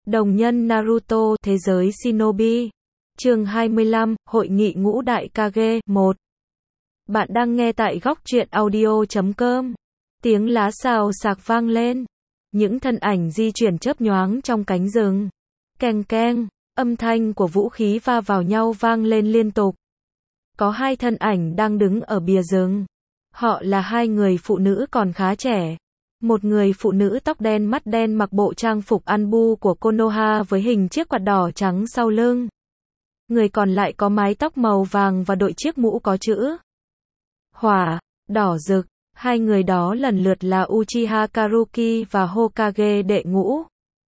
Đồng nhân Naruto, thế giới Shinobi. Chương 25, Hội nghị ngũ đại Kage, 1. Bạn đang nghe tại góc truyện audio.com. Tiếng lá xào xạc vang lên. Những thân ảnh di chuyển chớp nhoáng trong cánh rừng. Keng keng, âm thanh của vũ khí va vào nhau vang lên liên tục. Có hai thân ảnh đang đứng ở bìa rừng. Họ là hai người phụ nữ còn khá trẻ. Một người phụ nữ tóc đen mắt đen mặc bộ trang phục Anbu của Konoha với hình chiếc quạt đỏ trắng sau lưng. Người còn lại có mái tóc màu vàng và đội chiếc mũ có chữ hỏa, đỏ rực. Hai người đó lần lượt là Uchiha Karuki và Hokage đệ ngũ.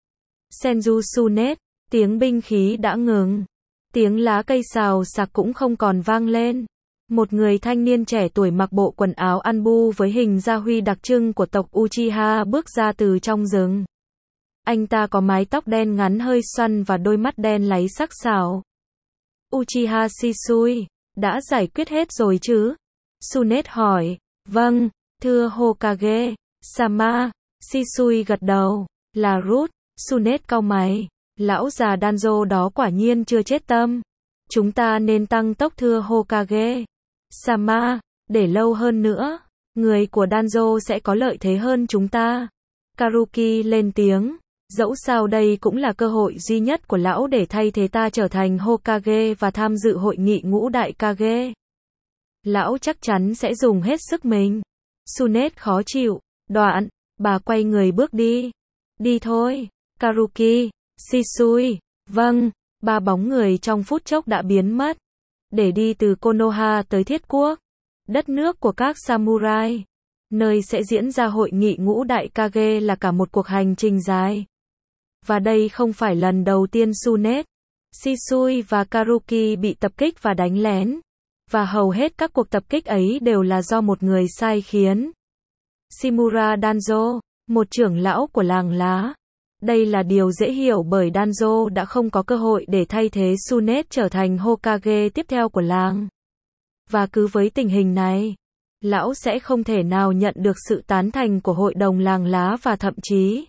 Senju Tsunade, tiếng binh khí đã ngừng. Tiếng lá cây xào xạc cũng không còn vang lên. Một người thanh niên trẻ tuổi mặc bộ quần áo Anbu với hình gia huy đặc trưng của tộc Uchiha bước ra từ trong rừng. Anh ta có mái tóc đen ngắn hơi xoăn và đôi mắt đen láy sắc sảo. Uchiha Shisui, đã giải quyết hết rồi chứ? Tsunade hỏi. Vâng, thưa Hokage. Sama, Shisui gật đầu. Là Root. Tsunade cau mày. Lão già Danzo đó quả nhiên chưa chết tâm. Chúng ta nên tăng tốc thưa Hokage. Sama, để lâu hơn nữa, người của Danzo sẽ có lợi thế hơn chúng ta. Karuki lên tiếng, dẫu sao đây cũng là cơ hội duy nhất của lão để thay thế ta trở thành Hokage và tham dự hội nghị ngũ đại Kage. Lão chắc chắn sẽ dùng hết sức mình. Tsunade khó chịu, đoạn, bà quay người bước đi. Đi thôi, Karuki, Shisui, vâng, ba bóng người trong phút chốc đã biến mất. Để đi từ Konoha tới Thiết Quốc, đất nước của các samurai, nơi sẽ diễn ra hội nghị ngũ đại Kage là cả một cuộc hành trình dài. Và đây không phải lần đầu tiên Tsunade, Shisui và Karuki bị tập kích và đánh lén. Và hầu hết các cuộc tập kích ấy đều là do một người sai khiến. Shimura Danzo, một trưởng lão của làng lá. Đây là điều dễ hiểu bởi Danzo đã không có cơ hội để thay thế Tsunade trở thành Hokage tiếp theo của làng. Và cứ với tình hình này, lão sẽ không thể nào nhận được sự tán thành của hội đồng làng lá và thậm chí,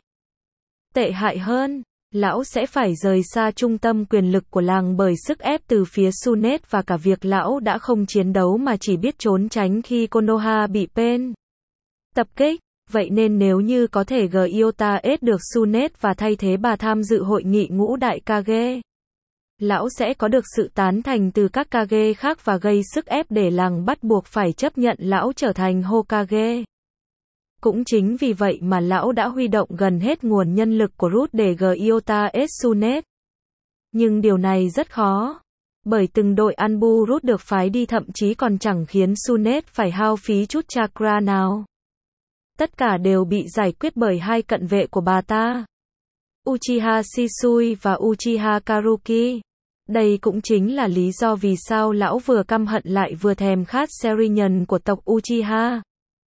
tệ hại hơn, lão sẽ phải rời xa trung tâm quyền lực của làng bởi sức ép từ phía Tsunade và cả việc lão đã không chiến đấu mà chỉ biết trốn tránh khi Konoha bị Pain tập kích. Vậy nên nếu như có thể Gyota ết được Tsunade và thay thế bà tham dự hội nghị ngũ đại Kage, lão sẽ có được sự tán thành từ các Kage khác và gây sức ép để làng bắt buộc phải chấp nhận lão trở thành Hokage. Cũng chính vì vậy mà lão đã huy động gần hết nguồn nhân lực của Root để Gyota ết Tsunade. Nhưng điều này rất khó, bởi từng đội Anbu Root được phái đi thậm chí còn chẳng khiến Tsunade phải hao phí chút chakra nào. Tất cả đều bị giải quyết bởi hai cận vệ của bà ta, Uchiha Shisui và Uchiha Karuki. Đây cũng chính là lý do vì sao lão vừa căm hận lại vừa thèm khát Sharingan của tộc Uchiha.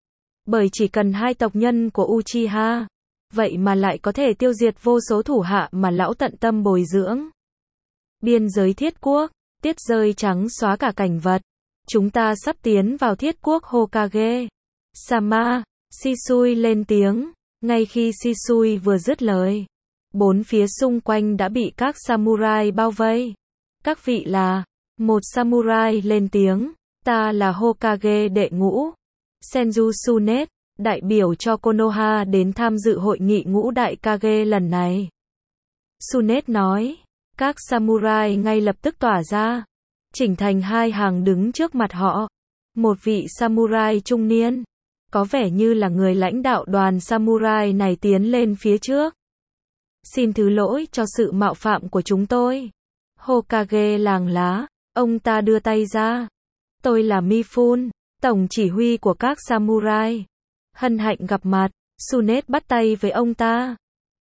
Bởi chỉ cần hai tộc nhân của Uchiha, vậy mà lại có thể tiêu diệt vô số thủ hạ mà lão tận tâm bồi dưỡng. Biên giới Thiết Quốc, tiết rơi trắng xóa cả cảnh vật. Chúng ta sắp tiến vào Thiết Quốc Hokage. Sama, Shisui lên tiếng. Ngay khi Shisui vừa dứt lời, bốn phía xung quanh đã bị các samurai bao vây. Các vị là, một samurai lên tiếng, ta là Hokage đệ ngũ, Senju Tsunade, đại biểu cho Konoha đến tham dự hội nghị ngũ đại Kage lần này. Tsunade nói, các samurai ngay lập tức tỏa ra, chỉnh thành hai hàng đứng trước mặt họ. Một vị samurai trung niên, có vẻ như là người lãnh đạo đoàn samurai này tiến lên phía trước. Xin thứ lỗi cho sự mạo phạm của chúng tôi. Hokage làng lá, ông ta đưa tay ra. Tôi là Mifune, tổng chỉ huy của các samurai. Hân hạnh gặp mặt. Tsunade bắt tay với ông ta.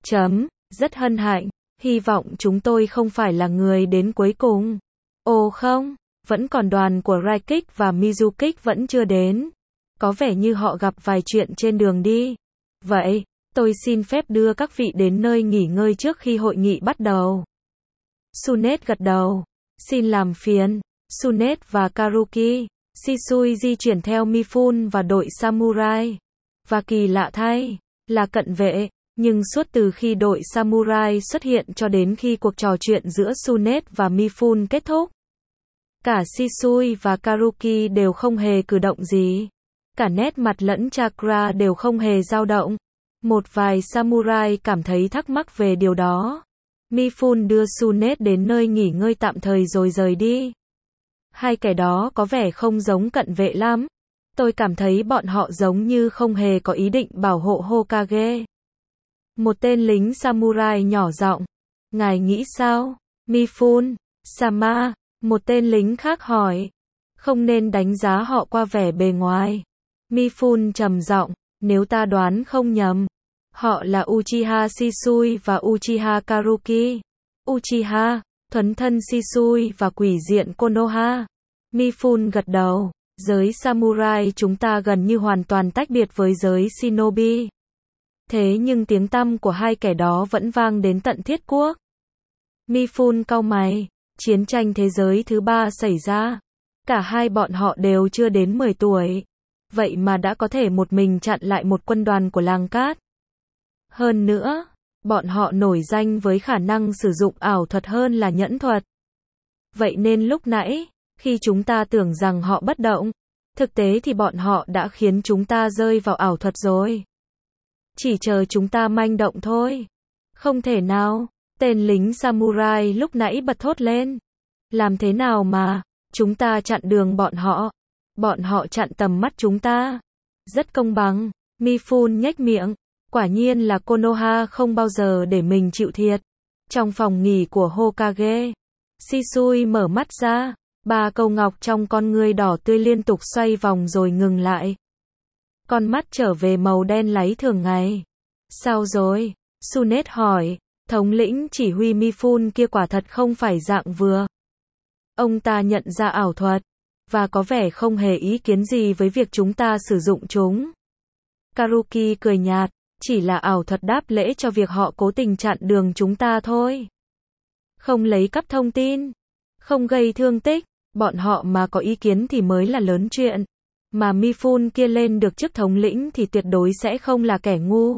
Rất hân hạnh. Hy vọng chúng tôi không phải là người đến cuối cùng. Ồ không, vẫn còn đoàn của Raikik và Mizukik vẫn chưa đến. Có vẻ như họ gặp vài chuyện trên đường đi. Vậy, tôi xin phép đưa các vị đến nơi nghỉ ngơi trước khi hội nghị bắt đầu. Tsunade gật đầu. Xin làm phiền. Tsunade và Karuki, Shisui di chuyển theo Mifune và đội samurai. Và kỳ lạ thay, là cận vệ, Nhưng suốt từ khi đội samurai xuất hiện cho đến khi cuộc trò chuyện giữa Tsunade và Mifune kết thúc, cả Shisui và Karuki đều không hề cử động gì. Cả nét mặt lẫn chakra đều không hề dao động. Một vài samurai cảm thấy thắc mắc về điều đó. Mifune đưa Tsunade đến nơi nghỉ ngơi tạm thời rồi rời đi. Hai kẻ đó có vẻ không giống cận vệ lắm. Tôi cảm thấy bọn họ giống như không hề có ý định bảo hộ Hokage. Một tên lính samurai nhỏ giọng. Ngài nghĩ sao, Mifune? Sama, một tên lính khác hỏi. Không nên đánh giá họ qua vẻ bề ngoài. Mifune trầm giọng, nếu ta đoán không nhầm, họ là Uchiha Shisui và Uchiha Karuki. Uchiha, thuần thân Shisui và quỷ diện Konoha. Mifune gật đầu. Giới samurai chúng ta gần như hoàn toàn tách biệt với giới shinobi. Thế nhưng tiếng tăm của hai kẻ đó vẫn vang đến tận thiết quốc. Mifune cau mày. Chiến tranh thế giới thứ 3 xảy ra. Cả hai bọn họ đều chưa đến 10 tuổi. Vậy mà đã có thể một mình chặn lại một quân đoàn của làng cát. Hơn nữa, bọn họ nổi danh với khả năng sử dụng ảo thuật hơn là nhẫn thuật. Vậy nên lúc nãy, khi chúng ta tưởng rằng họ bất động, thực tế thì bọn họ đã khiến chúng ta rơi vào ảo thuật rồi. Chỉ chờ chúng ta manh động thôi. Không thể nào, tên lính samurai lúc nãy bật thốt lên. Làm thế nào mà, chúng ta chặn đường bọn họ chặn tầm mắt chúng ta. Rất công bằng, Mifune nhếch miệng. Quả nhiên là Konoha không bao giờ để mình chịu thiệt. Trong phòng nghỉ của Hokage, Shisui mở mắt ra. Ba cầu ngọc trong con ngươi đỏ tươi liên tục xoay vòng rồi ngừng lại. Con mắt trở về màu đen láy thường ngày. Sao rồi? Tsunade hỏi. Thống lĩnh chỉ huy Mifune kia quả thật không phải dạng vừa. Ông ta nhận ra ảo thuật, và có vẻ không hề ý kiến gì với việc chúng ta sử dụng chúng. Karuki cười nhạt, chỉ là ảo thuật đáp lễ cho việc họ cố tình chặn đường chúng ta thôi. Không lấy cắp thông tin, không gây thương tích, bọn họ mà có ý kiến thì mới là lớn chuyện. Mà Mifune kia lên được chức thống lĩnh thì tuyệt đối sẽ không là kẻ ngu.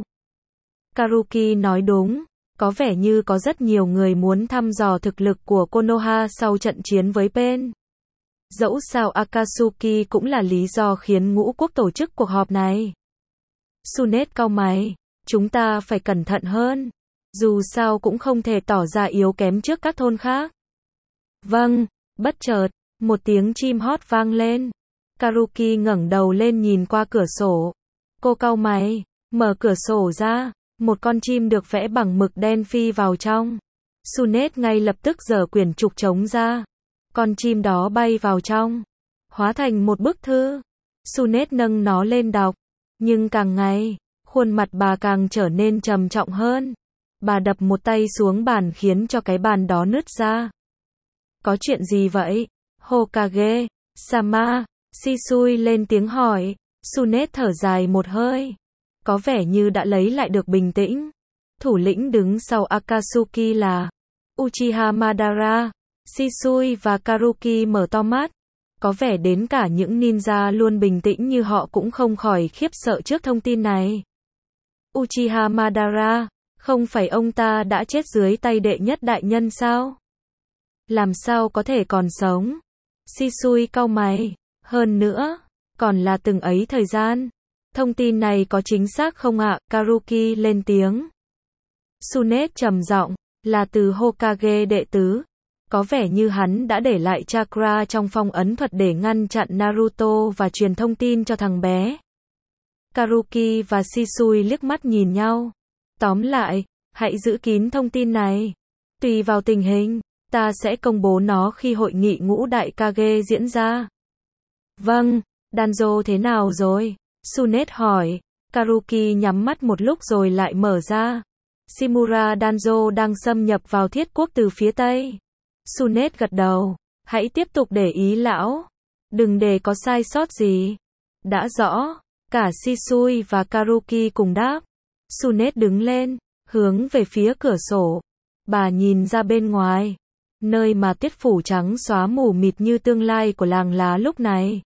Karuki nói đúng. Có vẻ như có rất nhiều người muốn thăm dò thực lực của Konoha sau trận chiến với Pain. Dẫu sao Akatsuki cũng là lý do khiến ngũ quốc tổ chức cuộc họp này. Tsunade cau mày. Chúng ta phải cẩn thận hơn. Dù sao cũng không thể tỏ ra yếu kém trước các thôn khác. Vâng, bất chợt, một tiếng chim hót vang lên. Karuki ngẩng đầu lên nhìn qua cửa sổ. Cô cau mày, mở cửa sổ ra. Một con chim được vẽ bằng mực đen phi vào trong. Tsunade ngay lập tức giở quyển trục trống ra. Con chim đó bay vào trong, hóa thành một bức thư. Tsunade nâng nó lên đọc. Nhưng càng ngày, khuôn mặt bà càng trở nên trầm trọng hơn. Bà đập một tay xuống bàn khiến cho cái bàn đó nứt ra. Có chuyện gì vậy? Hokage, Sama, Shisui lên tiếng hỏi. Tsunade thở dài một hơi. Có vẻ như đã lấy lại được bình tĩnh. Thủ lĩnh đứng sau Akatsuki là Uchiha Madara. Shisui và Karuki mở to mắt. Có vẻ đến cả những ninja luôn bình tĩnh như họ cũng không khỏi khiếp sợ trước thông tin này. Uchiha Madara, không phải ông ta đã chết dưới tay đệ nhất đại nhân sao? Làm sao có thể còn sống? Shisui cau mày. Hơn nữa, còn là từng ấy thời gian. Thông tin này có chính xác không ạ? Karuki lên tiếng. Tsunade trầm giọng, là từ Hokage đệ tứ. Có vẻ như hắn đã để lại chakra trong phong ấn thuật để ngăn chặn Naruto và truyền thông tin cho thằng bé. Karuki và Shisui liếc mắt nhìn nhau. Tóm lại, hãy giữ kín thông tin này. Tùy vào tình hình, ta sẽ công bố nó khi hội nghị ngũ đại Kage diễn ra. Vâng, Danzo thế nào rồi? Tsunade hỏi. Karuki nhắm mắt một lúc rồi lại mở ra. Shimura Danzo đang xâm nhập vào thiết quốc từ phía Tây. Tsunade gật đầu. Hãy tiếp tục để ý lão. Đừng để có sai sót gì. Đã rõ. Cả Shisui và Karuki cùng đáp. Tsunade đứng lên, hướng về phía cửa sổ. Bà nhìn ra bên ngoài. Nơi mà tuyết phủ trắng xóa mù mịt như tương lai của làng lá lúc này.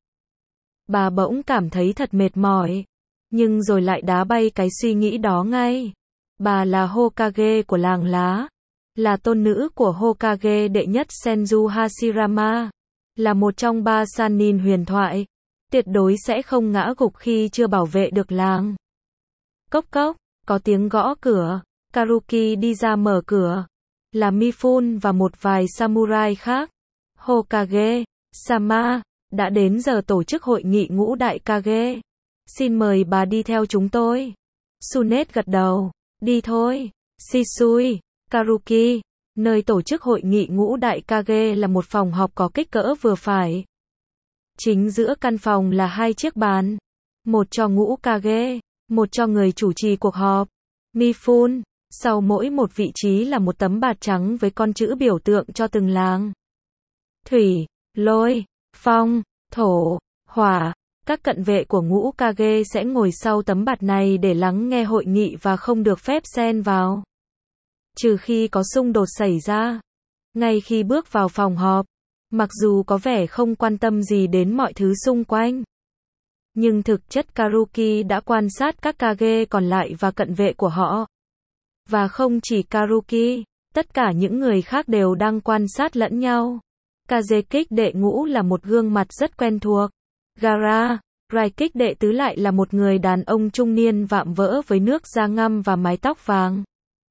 Bà bỗng cảm thấy thật mệt mỏi. Nhưng rồi lại đá bay cái suy nghĩ đó ngay. Bà là Hokage của làng lá, là tôn nữ của Hokage đệ nhất Senju Hashirama, là một trong 3 Sannin huyền thoại, tuyệt đối sẽ không ngã gục khi chưa bảo vệ được làng. Cốc cốc, có tiếng gõ cửa, Karuki đi ra mở cửa, là Mifune và một vài samurai khác. Hokage, Sama, đã đến giờ tổ chức hội nghị ngũ đại Kage. Xin mời bà đi theo chúng tôi. Tsunade gật đầu, đi thôi. Shisui, Karuki, nơi tổ chức hội nghị ngũ đại Kage là một phòng họp có kích cỡ vừa phải. Chính giữa căn phòng là 2 chiếc bàn, một cho ngũ Kage, một cho người chủ trì cuộc họp, Mifune. Sau mỗi một vị trí là một tấm bạt trắng với con chữ biểu tượng cho từng làng. Thủy, lôi, phong, thổ, hỏa. Các cận vệ của ngũ Kage sẽ ngồi sau tấm bạt này để lắng nghe hội nghị và không được phép xen vào. Trừ khi có xung đột xảy ra. Ngay khi bước vào phòng họp, mặc dù có vẻ không quan tâm gì đến mọi thứ xung quanh, nhưng thực chất Karuki đã quan sát các Kage còn lại và cận vệ của họ. Và không chỉ Karuki, tất cả những người khác đều đang quan sát lẫn nhau. Kazekik đệ ngũ là một gương mặt rất quen thuộc. Gaara, Raikik đệ tứ lại là một người đàn ông trung niên vạm vỡ với nước da ngăm và mái tóc vàng.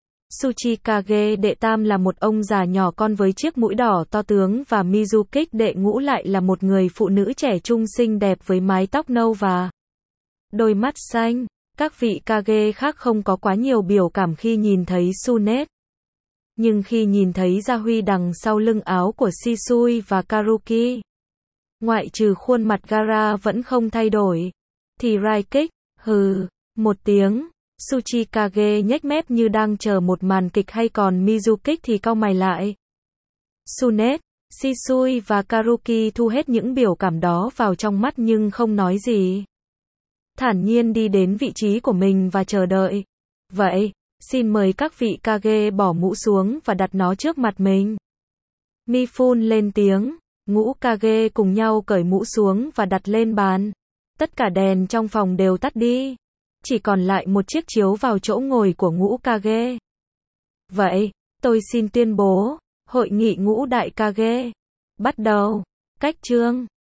Tsuchikage đệ tam là một ông già nhỏ con với chiếc mũi đỏ to tướng và Mizukik đệ ngũ lại là một người phụ nữ trẻ trung xinh đẹp với mái tóc nâu và đôi mắt xanh. Các vị Kage khác không có quá nhiều biểu cảm khi nhìn thấy Tsunade. Nhưng khi nhìn thấy Gia Huy đằng sau lưng áo của Shisui và Karuki, ngoại trừ khuôn mặt Gaara vẫn không thay đổi, thì Raikik, hừ, một tiếng. Tsuchikage nhếch mép như đang chờ một màn kịch hay còn Mizukik thì cau mày lại. Tsunade, Shisui và Karuki thu hết những biểu cảm đó vào trong mắt nhưng không nói gì. Thản nhiên đi đến vị trí của mình và chờ đợi. Vậy, xin mời các vị Kage bỏ mũ xuống và đặt nó trước mặt mình. Mifune lên tiếng, ngũ Kage cùng nhau cởi mũ xuống và đặt lên bàn. Tất cả đèn trong phòng đều tắt đi. Chỉ còn lại một chiếc chiếu vào chỗ ngồi của ngũ Kage. Vậy, tôi xin tuyên bố, hội nghị ngũ đại Kage bắt đầu. Cách chương